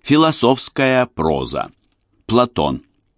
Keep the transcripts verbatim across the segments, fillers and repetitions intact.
Философская проза. Платон.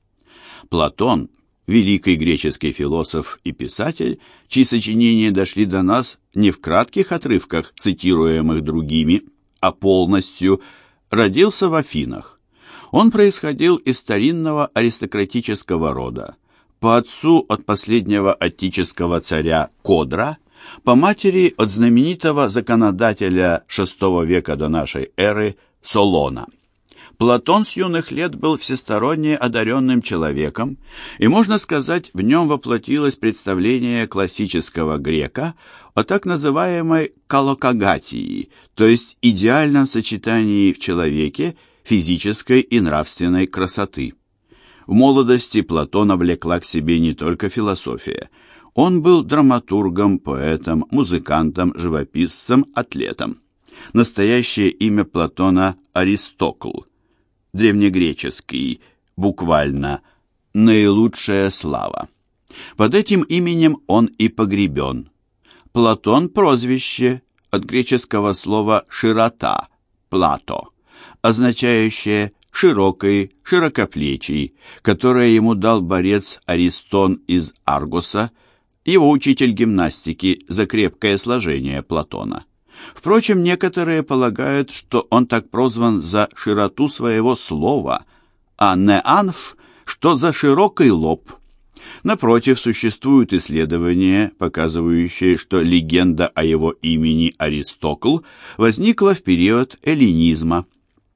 Платон – великий греческий философ и писатель, чьи сочинения дошли до нас не в кратких отрывках, цитируемых другими, а полностью, родился в Афинах. Он происходил из старинного аристократического рода. По отцу от последнего аттического царя Кодра, по матери от знаменитого законодателя шестого века до нашей эры Солона. Платон с юных лет был всесторонне одаренным человеком, и, можно сказать, в нем воплотилось представление классического грека о так называемой калокагатии, то есть идеальном сочетании в человеке физической и нравственной красоты. В молодости Платона влекла к себе не только философия. Он был драматургом, поэтом, музыкантом, живописцем, атлетом. Настоящее имя Платона – Аристокл. Древнегреческий, буквально «наилучшая слава». Под этим именем он и погребен. Платон – прозвище от греческого слова «широта» – «плато», означающее «широкий», «широкоплечий», которое ему дал борец Аристон из Аргоса, его учитель гимнастики за крепкое сложение Платона. Впрочем, некоторые полагают, что он так прозван за широту своего слова, а неанф, что за широкий лоб. Напротив, существуют исследования, показывающие, что легенда о его имени Аристокл возникла в период эллинизма.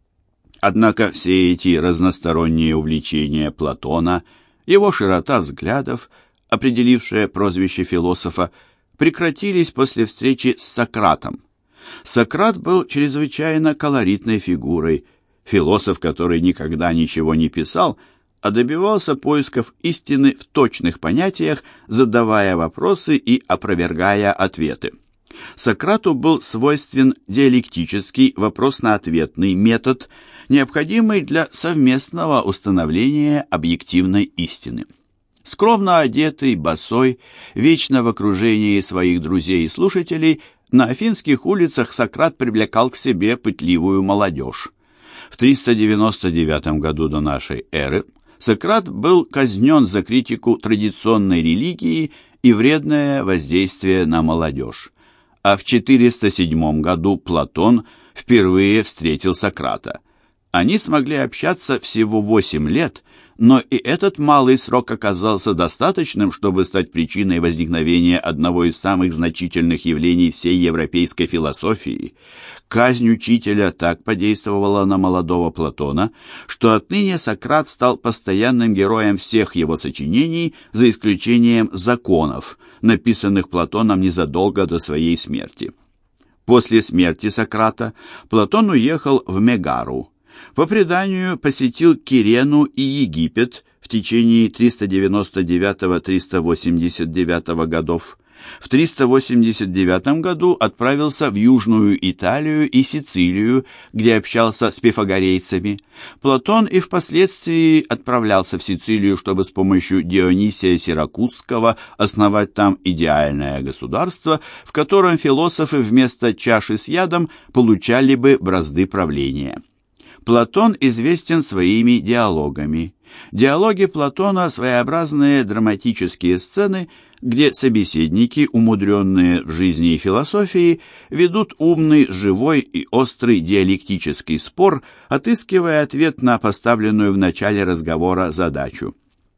Однако все эти разносторонние увлечения Платона, его широта взглядов, определившая прозвище философа, прекратились после встречи с Сократом. Сократ был чрезвычайно колоритной фигурой, философ, который никогда ничего не писал, а добивался поисков истины в точных понятиях, задавая вопросы и опровергая ответы. Сократу был свойствен диалектический вопрос-на-ответный метод, необходимый для совместного установления объективной истины. Скромно одетый, босой, вечно в окружении своих друзей и слушателей, на афинских улицах Сократ привлекал к себе пытливую молодежь. В триста девяносто девятом году до нашей эры Сократ был казнен за критику традиционной религии и вредное воздействие на молодежь. А в четыреста седьмом году Платон впервые встретил Сократа. Они смогли общаться всего восемь лет, но и этот малый срок оказался достаточным, чтобы стать причиной возникновения одного из самых значительных явлений всей европейской философии. Казнь учителя так подействовала на молодого Платона, что отныне Сократ стал постоянным героем всех его сочинений, за исключением законов, написанных Платоном незадолго до своей смерти. После смерти Сократа Платон уехал в Мегару. По преданию, посетил Кирену и Египет в течение триста девяносто девятого — триста восемьдесят девятого годов. В триста восемьдесят девятом году отправился в Южную Италию и Сицилию, где общался с пифагорейцами. Платон и впоследствии отправлялся в Сицилию, чтобы с помощью Дионисия Сиракузского основать там идеальное государство, в котором философы вместо чаши с ядом получали бы бразды правления. Платон известен своими диалогами. Диалоги Платона – своеобразные драматические сцены, где собеседники, умудренные в жизни и философии, ведут умный, живой и острый диалектический спор, отыскивая ответ на поставленную в начале разговора задачу.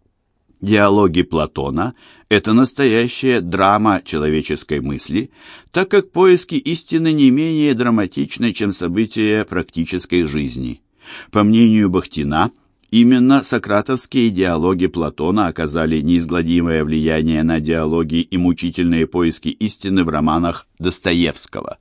Диалоги Платона – это настоящая драма человеческой мысли, так как поиски истины не менее драматичны, чем события практической жизни. По мнению Бахтина, именно сократовские диалоги Платона оказали неизгладимое влияние на диалоги и мучительные поиски истины в романах Достоевского.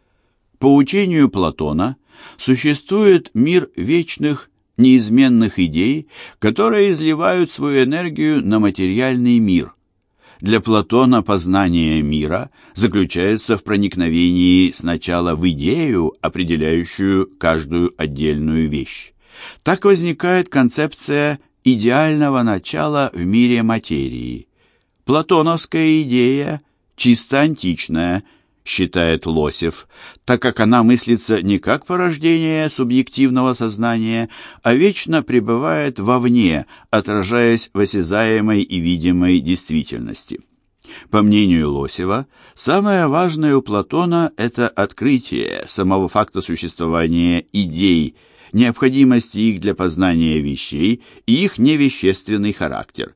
По учению Платона существует мир вечных, неизменных идей, которые изливают свою энергию на материальный мир. Для Платона познание мира заключается в проникновении сначала в идею, определяющую каждую отдельную вещь. Так возникает концепция идеального начала в мире материи. Платоновская идея чисто античная, считает Лосев, так как она мыслится не как порождение субъективного сознания, а вечно пребывает вовне, отражаясь в осязаемой и видимой действительности. По мнению Лосева, самое важное у Платона – это открытие самого факта существования идей, необходимости их для познания вещей и их невещественный характер.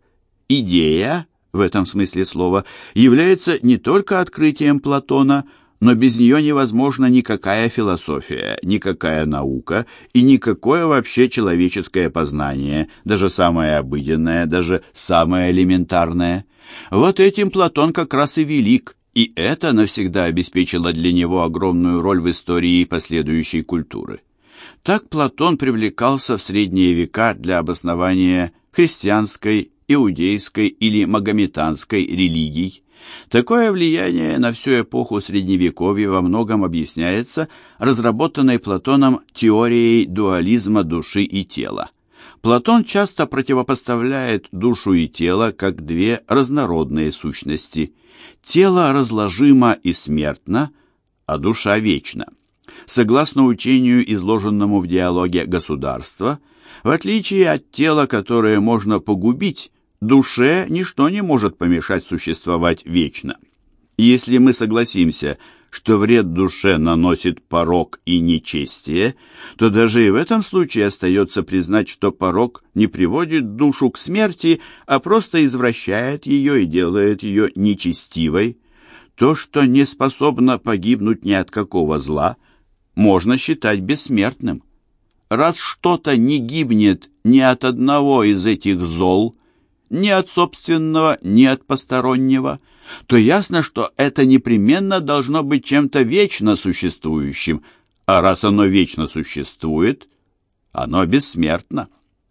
Идея, в этом смысле слова, является не только открытием Платона, но без нее невозможна никакая философия, никакая наука и никакое вообще человеческое познание, даже самое обыденное, даже самое элементарное. Вот этим Платон как раз и велик, и это навсегда обеспечило для него огромную роль в истории последующей культуры. Так Платон привлекался в средние века для обоснования христианской, иудейской или магометанской религий. Такое влияние на всю эпоху Средневековья во многом объясняется разработанной Платоном теорией дуализма души и тела. Платон часто противопоставляет душу и тело как две разнородные сущности. Тело разложимо и смертно, а душа вечна. Согласно учению, изложенному в диалоге «Государство», в отличие от тела, которое можно погубить, душе ничто не может помешать существовать вечно. Если мы согласимся, что вред душе наносит порок и нечестие, то даже и в этом случае остается признать, что порок не приводит душу к смерти, а просто извращает ее и делает ее нечестивой. То, что не способно погибнуть ни от какого зла, можно считать бессмертным. Раз что-то не гибнет ни от одного из этих зол, ни от собственного, ни от постороннего, то ясно, что это непременно должно быть чем-то вечно существующим, а раз оно вечно существует, оно бессмертно.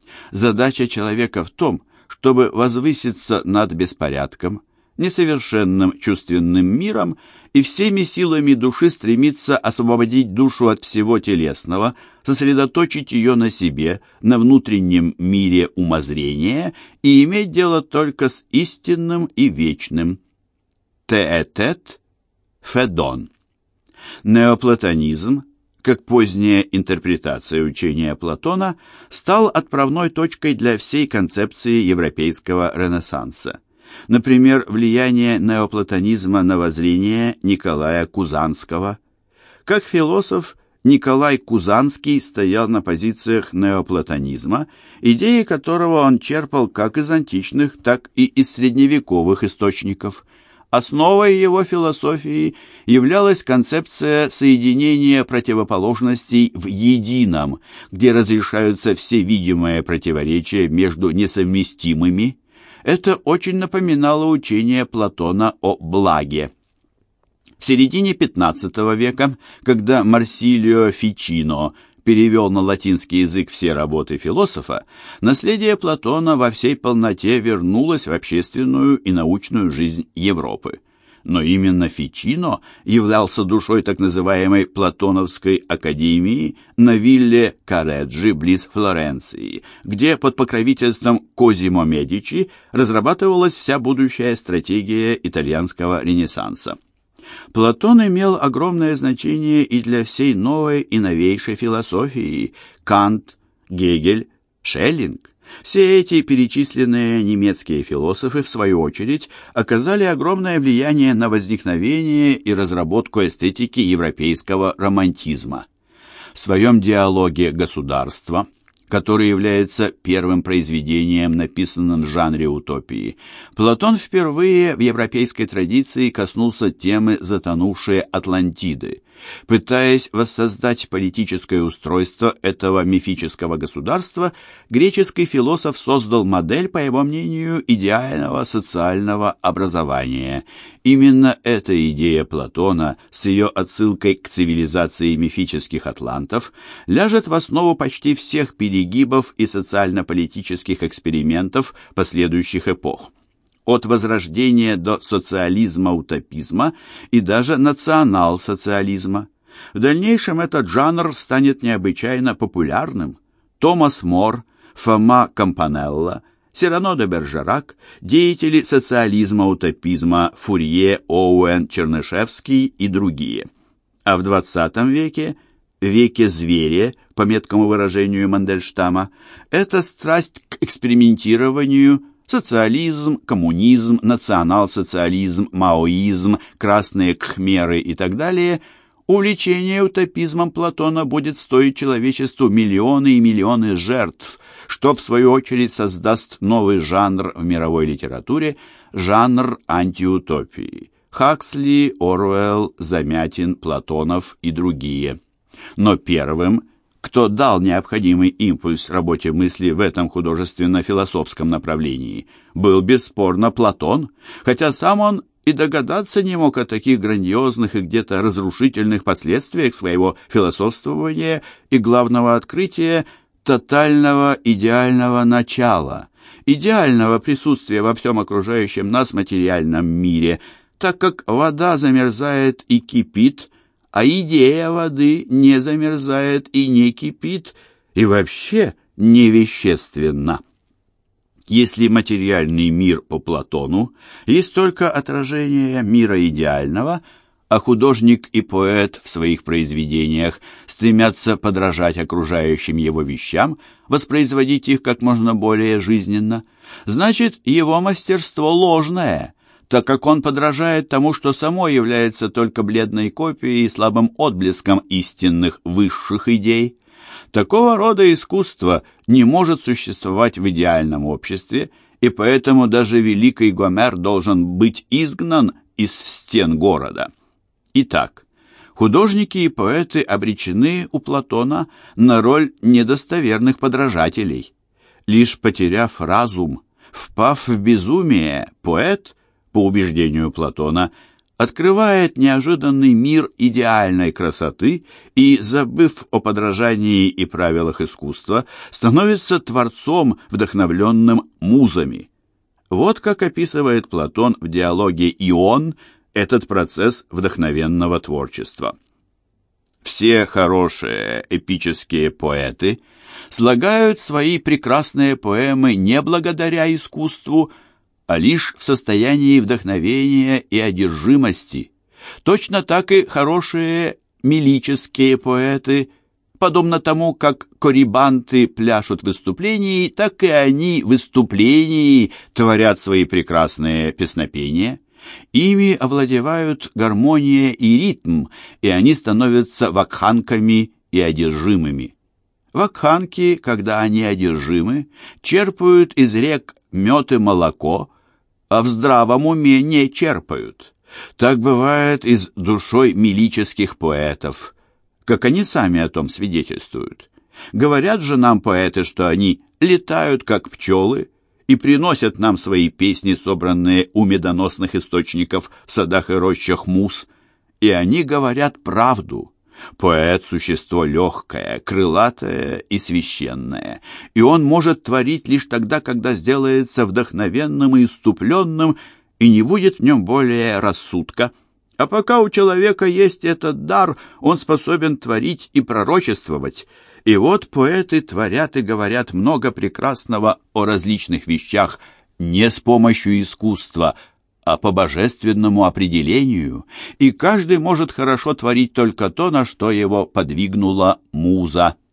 Задача человека в том, чтобы возвыситься над беспорядком, несовершенным чувственным миром и всеми силами души стремиться освободить душу от всего телесного, сосредоточить ее на себе, на внутреннем мире умозрения и иметь дело только с истинным и вечным. Теэтет Федон. Неоплатонизм, как поздняя интерпретация учения Платона, стал отправной точкой для всей концепции европейского Ренессанса. Например, влияние неоплатонизма на воззрение Николая Кузанского. Как философ, Николай Кузанский стоял на позициях неоплатонизма, идеи которого он черпал как из античных, так и из средневековых источников. Основой его философии являлась концепция соединения противоположностей в едином, где разрешаются все видимые противоречия между несовместимыми. Это очень напоминало учение Платона о благе. В середине пятнадцатого века, когда Марсилио Фичино перевел на латинский язык все работы философа, наследие Платона во всей полноте вернулось в общественную и научную жизнь Европы. Но именно Фичино являлся душой так называемой Платоновской академии на вилле Кареджи близ Флоренции, где под покровительством Козимо Медичи разрабатывалась вся будущая стратегия итальянского Ренессанса. Платон имел огромное значение и для всей новой и новейшей философии – Кант, Гегель, Шеллинг. Все эти перечисленные немецкие философы, в свою очередь, оказали огромное влияние на возникновение и разработку эстетики европейского романтизма. В своем диалоге «Государство», который является первым произведением, написанным в жанре утопии, Платон впервые в европейской традиции коснулся темы затонувшей Атлантиды. Пытаясь воссоздать политическое устройство этого мифического государства, греческий философ создал модель, по его мнению, идеального социального образования. Именно эта идея Платона с ее отсылкой к цивилизации мифических атлантов ляжет в основу почти всех перегибов и социально-политических экспериментов последующих эпох. От возрождения до социализма-утопизма и даже национал-социализма. В дальнейшем этот жанр станет необычайно популярным. Томас Мор, Фома Кампанелла, Сирано де Бержерак, деятели социализма-утопизма Фурье, Оуэн, Чернышевский и другие. А в двадцатом веке, веке зверя, по меткому выражению Мандельштама, это страсть к экспериментированию, социализм, коммунизм, национал-социализм, маоизм, красные кхмеры и так далее, увлечение утопизмом Платона будет стоить человечеству миллионы и миллионы жертв, что в свою очередь создаст новый жанр в мировой литературе, жанр антиутопии. Хаксли, Оруэлл, Замятин, Платонов и другие. Но первым, кто дал необходимый импульс работе мысли в этом художественно-философском направлении, был бесспорно Платон, хотя сам он и догадаться не мог о таких грандиозных и где-то разрушительных последствиях своего философствования и главного открытия тотального идеального начала, идеального присутствия во всем окружающем нас материальном мире, так как вода замерзает и кипит, а идея воды не замерзает и не кипит, и вообще невещественна. Если материальный мир по Платону есть только отражение мира идеального, а художник и поэт в своих произведениях стремятся подражать окружающим его вещам, воспроизводить их как можно более жизненно, значит, его мастерство ложное, так как он подражает тому, что само является только бледной копией и слабым отблеском истинных высших идей. Такого рода искусство не может существовать в идеальном обществе, и поэтому даже великий Гомер должен быть изгнан из стен города. Итак, художники и поэты обречены у Платона на роль недостоверных подражателей. Лишь потеряв разум, впав в безумие, поэт, по убеждению Платона, открывает неожиданный мир идеальной красоты и, забыв о подражании и правилах искусства, становится творцом, вдохновленным музами. Вот как описывает Платон в диалоге «Ион» этот процесс вдохновенного творчества. Все хорошие эпические поэты слагают свои прекрасные поэмы не благодаря искусству, а лишь в состоянии вдохновения и одержимости. Точно так и хорошие мелические поэты, подобно тому, как корибанты пляшут в выступлении, так и они в выступлении творят свои прекрасные песнопения. Ими овладевают гармония и ритм, и они становятся вакханками и одержимыми. Вакханки, когда они одержимы, черпают из рек мед и молоко, а в здравом уме не черпают. Так бывает и с душой мелических поэтов, как они сами о том свидетельствуют. Говорят же нам поэты, что они летают, как пчелы, и приносят нам свои песни, собранные у медоносных источников в садах и рощах Мус, и они говорят правду. Поэт — существо легкое, крылатое и священное, и он может творить лишь тогда, когда сделается вдохновенным и иступленным, и не будет в нем более рассудка. А пока у человека есть этот дар, он способен творить и пророчествовать. И вот поэты творят и говорят много прекрасного о различных вещах не с помощью искусства, а по божественному определению, и каждый может хорошо творить только то, на что его подвигнула муза.